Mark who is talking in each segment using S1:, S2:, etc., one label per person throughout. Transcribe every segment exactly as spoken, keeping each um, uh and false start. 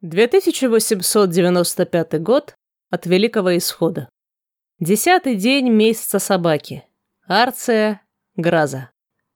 S1: две тысячи восемьсот девяносто пятый год от Великого Исхода. Десятый день месяца собаки. Арция, Граза.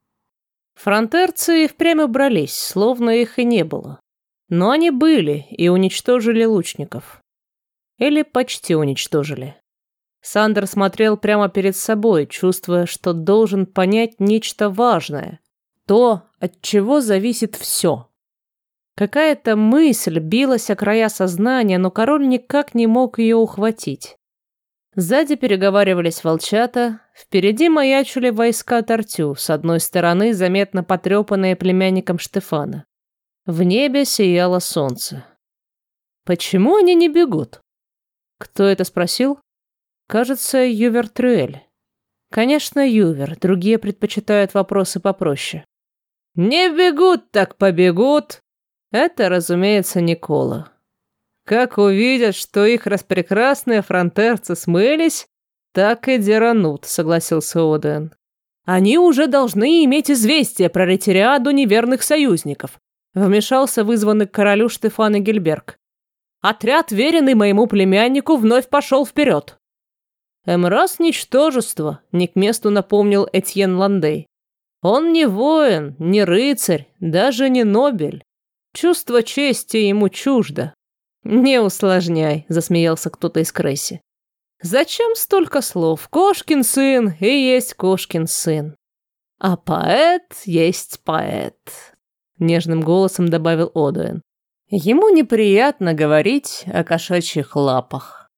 S1: Фронтерцы и впрямь убрались, словно их и не было. Но они были и уничтожили лучников. Или почти уничтожили. Сандер смотрел прямо перед собой, чувствуя, что должен понять нечто важное. То, от чего зависит все. Какая-то мысль билась о края сознания, но король никак не мог ее ухватить. Сзади переговаривались волчата, впереди маячили войска Тартю, с одной стороны заметно потрепанные племянником Штефана. В небе сияло солнце. Почему они не бегут? Кто это спросил? Кажется, Ювер Трюэль. Конечно, Ювер, другие предпочитают вопросы попроще. Не бегут, так побегут. Это, разумеется, Никола. Как увидят, что их распрекрасные фронтерцы смылись, так и деранут, согласился Оден. Они уже должны иметь известие про ретириаду неверных союзников, вмешался вызванный к королю Штефан Эгельберг. Отряд, веренный моему племяннику, вновь пошел вперед. Эмрас — ничтожество, не к месту напомнил Этьен Ландей. Он не воин, не рыцарь, даже не нобель. Чувство чести ему чуждо. Не усложняй, засмеялся кто-то из Кресси. Зачем столько слов? Кошкин сын и есть кошкин сын. А поэт есть поэт, нежным голосом добавил Одуэн. Ему неприятно говорить о кошачьих лапах.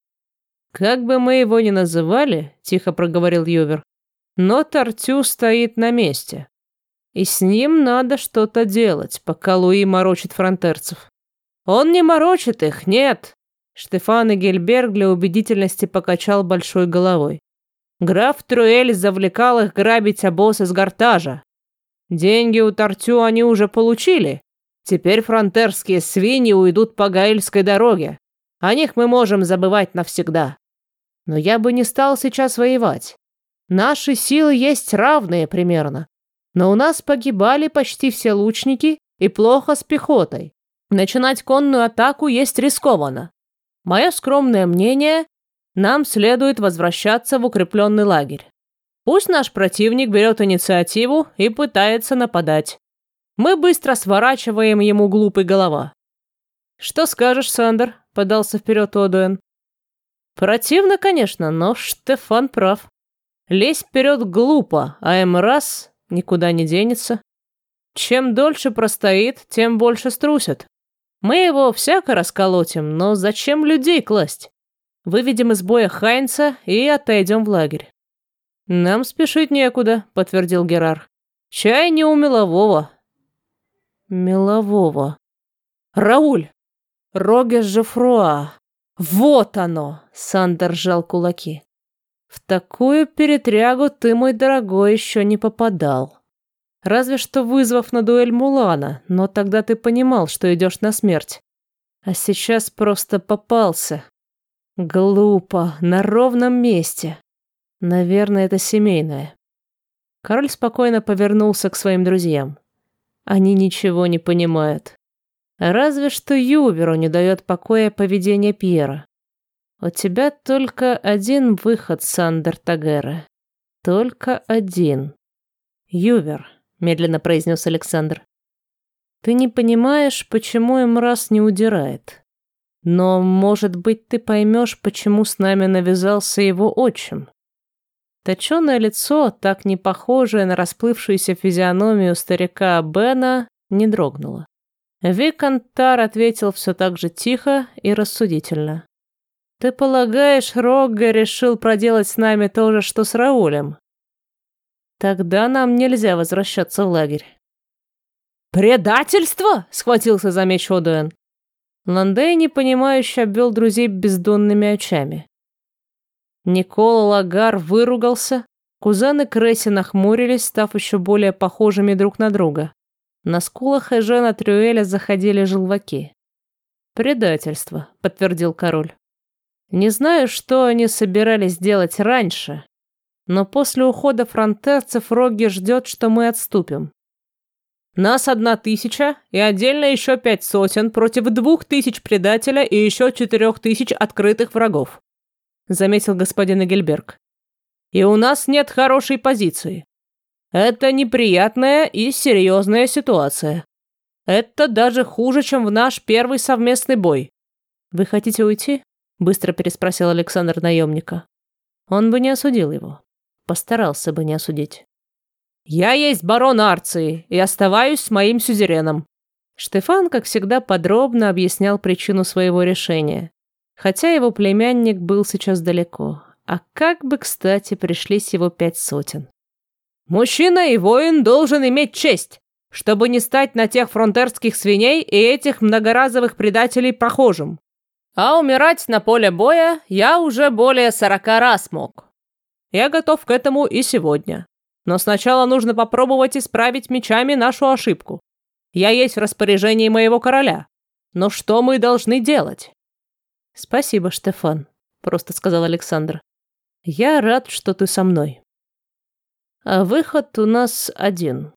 S1: Как бы мы его ни называли, тихо проговорил Ювер, но Тартю стоит на месте. И с ним надо что-то делать, пока Луи морочит фронтерцев. Он не морочит их, нет. Штефан Эгельберг для убедительности покачал большой головой. Граф Трюэль завлекал их грабить обоз из Гортажа. Деньги у Тартю они уже получили. Теперь фронтерские свиньи уйдут по Гаэльской дороге. О них мы можем забывать навсегда. Но я бы не стал сейчас воевать. Наши силы есть равные примерно. Но у нас погибали почти все лучники и плохо с пехотой. Начинать конную атаку есть рискованно. Мое скромное мнение, нам следует возвращаться в укрепленный лагерь. Пусть наш противник берет инициативу и пытается нападать. Мы быстро сворачиваем ему глупый голова. Что скажешь, Сандер? Подался вперед Одуэн. Противно, конечно, но Штефан прав. Лезть вперед глупо, а Эмрас никуда не денется. Чем дольше простоит, тем больше струсят. Мы его всяко расколотим, но зачем людей класть? Выведем из боя Хайнца и отойдем в лагерь. Нам спешить некуда, подтвердил Герар. Чай не у мелового. Мелового. Рауль! Рогес Жофруа. Вот оно! Сандер сжал кулаки. В такую перетрягу ты, мой дорогой, еще не попадал. Разве что вызвав на дуэль Мулана, но тогда ты понимал, что идешь на смерть. А сейчас просто попался. Глупо, на ровном месте. Наверное, это семейное. Король спокойно повернулся к своим друзьям. Они ничего не понимают. Разве что Юверу не дает покоя поведение Пьера. У тебя только один выход, Сандер Тагера. Только один. Ювер, медленно произнес Александр. Ты не понимаешь, почему Эмрас не удирает. Но, может быть, ты поймешь, почему с нами навязался его отчим. Точеное лицо, так не похожее на расплывшуюся физиономию старика Бена, не дрогнуло. Виконтар ответил все так же тихо и рассудительно. Ты полагаешь, Рогга решил проделать с нами то же, что с Раулем? Тогда нам нельзя возвращаться в лагерь. «Предательство!» — схватился за меч Одуэн. Ландей, непонимающе, обвел друзей бездонными очами. Никола Лагар выругался, кузены Кресси нахмурились, став еще более похожими друг на друга. На скулах Эжена Трюэля заходили желваки. «Предательство», — подтвердил король. «Не знаю, что они собирались делать раньше, но после ухода фронтерцев Рогги ждет, что мы отступим. Нас одна тысяча и отдельно еще пять сотен против двух тысяч предателя и еще четырех тысяч открытых врагов», — заметил господин Эгельберг. «И у нас нет хорошей позиции. Это неприятная и серьезная ситуация. Это даже хуже, чем в наш первый совместный бой». «Вы хотите уйти?» — быстро переспросил Александр наемника. Он бы не осудил его. Постарался бы не осудить. «Я есть барон Арции и оставаюсь с моим сюзереном». Штефан, как всегда, подробно объяснял причину своего решения, хотя его племянник был сейчас далеко. А как бы, кстати, пришлись его пять сотен. «Мужчина и воин должен иметь честь, чтобы не стать на тех фронтерских свиней и этих многоразовых предателей прохожим. А умирать на поле боя я уже более сорока раз мог. Я готов к этому и сегодня. Но сначала нужно попробовать исправить мечами нашу ошибку. Я есть в распоряжении моего короля. Но что мы должны делать?» «Спасибо, Штефан», — просто сказал Александр. «Я рад, что ты со мной. А выход у нас один.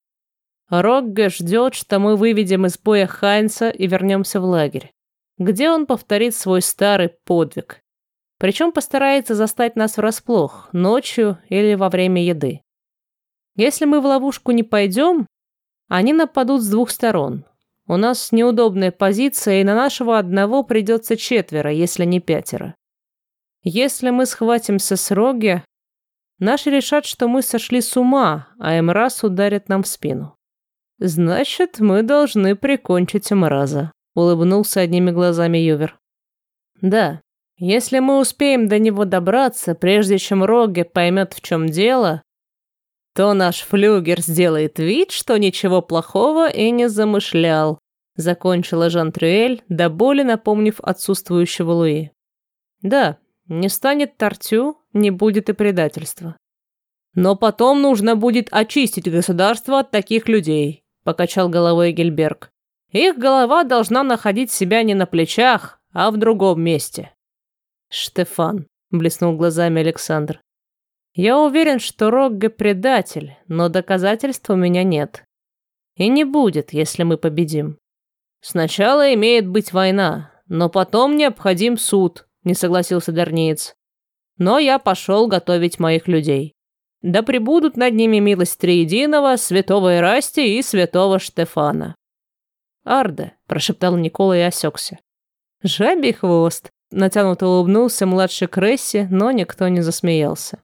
S1: Рогге ждет, что мы выведем из боя Хайнца и вернемся в лагерь, где он повторит свой старый подвиг. Причем постарается застать нас врасплох, ночью или во время еды. Если мы в ловушку не пойдем, они нападут с двух сторон. У нас неудобная позиция, и на нашего одного придется четверо, если не пятеро. Если мы схватимся с Рогге, наши решат, что мы сошли с ума, а Эмраз ударит нам в спину. Значит, мы должны прикончить Эмраза», — улыбнулся одними глазами Ювер. «Да, если мы успеем до него добраться, прежде чем Рогге поймет, в чем дело, то наш флюгер сделает вид, что ничего плохого и не замышлял», — закончила Жан-Трюэль, до боли напомнив отсутствующего Луи. «Да, не станет Тартю, не будет и предательства. Но потом нужно будет очистить государство от таких людей», — покачал головой Гельберг. «Их голова должна находить себя не на плечах, а в другом месте». «Штефан», — блеснул глазами Александр. «Я уверен, что Рогге предатель, но доказательств у меня нет. И не будет, если мы победим. Сначала имеет быть война, но потом необходим суд», — не согласился Дарниец. «Но я пошел готовить моих людей. Да пребудут над ними милость Триединого, святого Эрасти и святого Штефана». «Арде», — прошептал Никола и осекся. «Жабий хвост», — натянуто улыбнулся младший Кресси, но никто не засмеялся.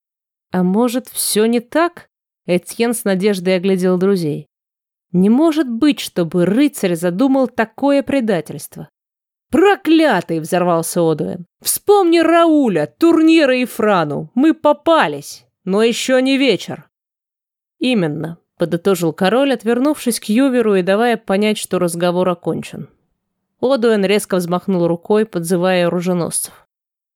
S1: «А может, все не так?» — Этьен с надеждой оглядел друзей. «Не может быть, чтобы рыцарь задумал такое предательство». «Проклятый!» — взорвался Одуэн. «Вспомни Рауля, турнира и Франу. Мы попались, но еще не вечер». «Именно», — подытожил король, отвернувшись к Юверу и давая понять, что разговор окончен. Одуэн резко взмахнул рукой, подзывая оруженосцев.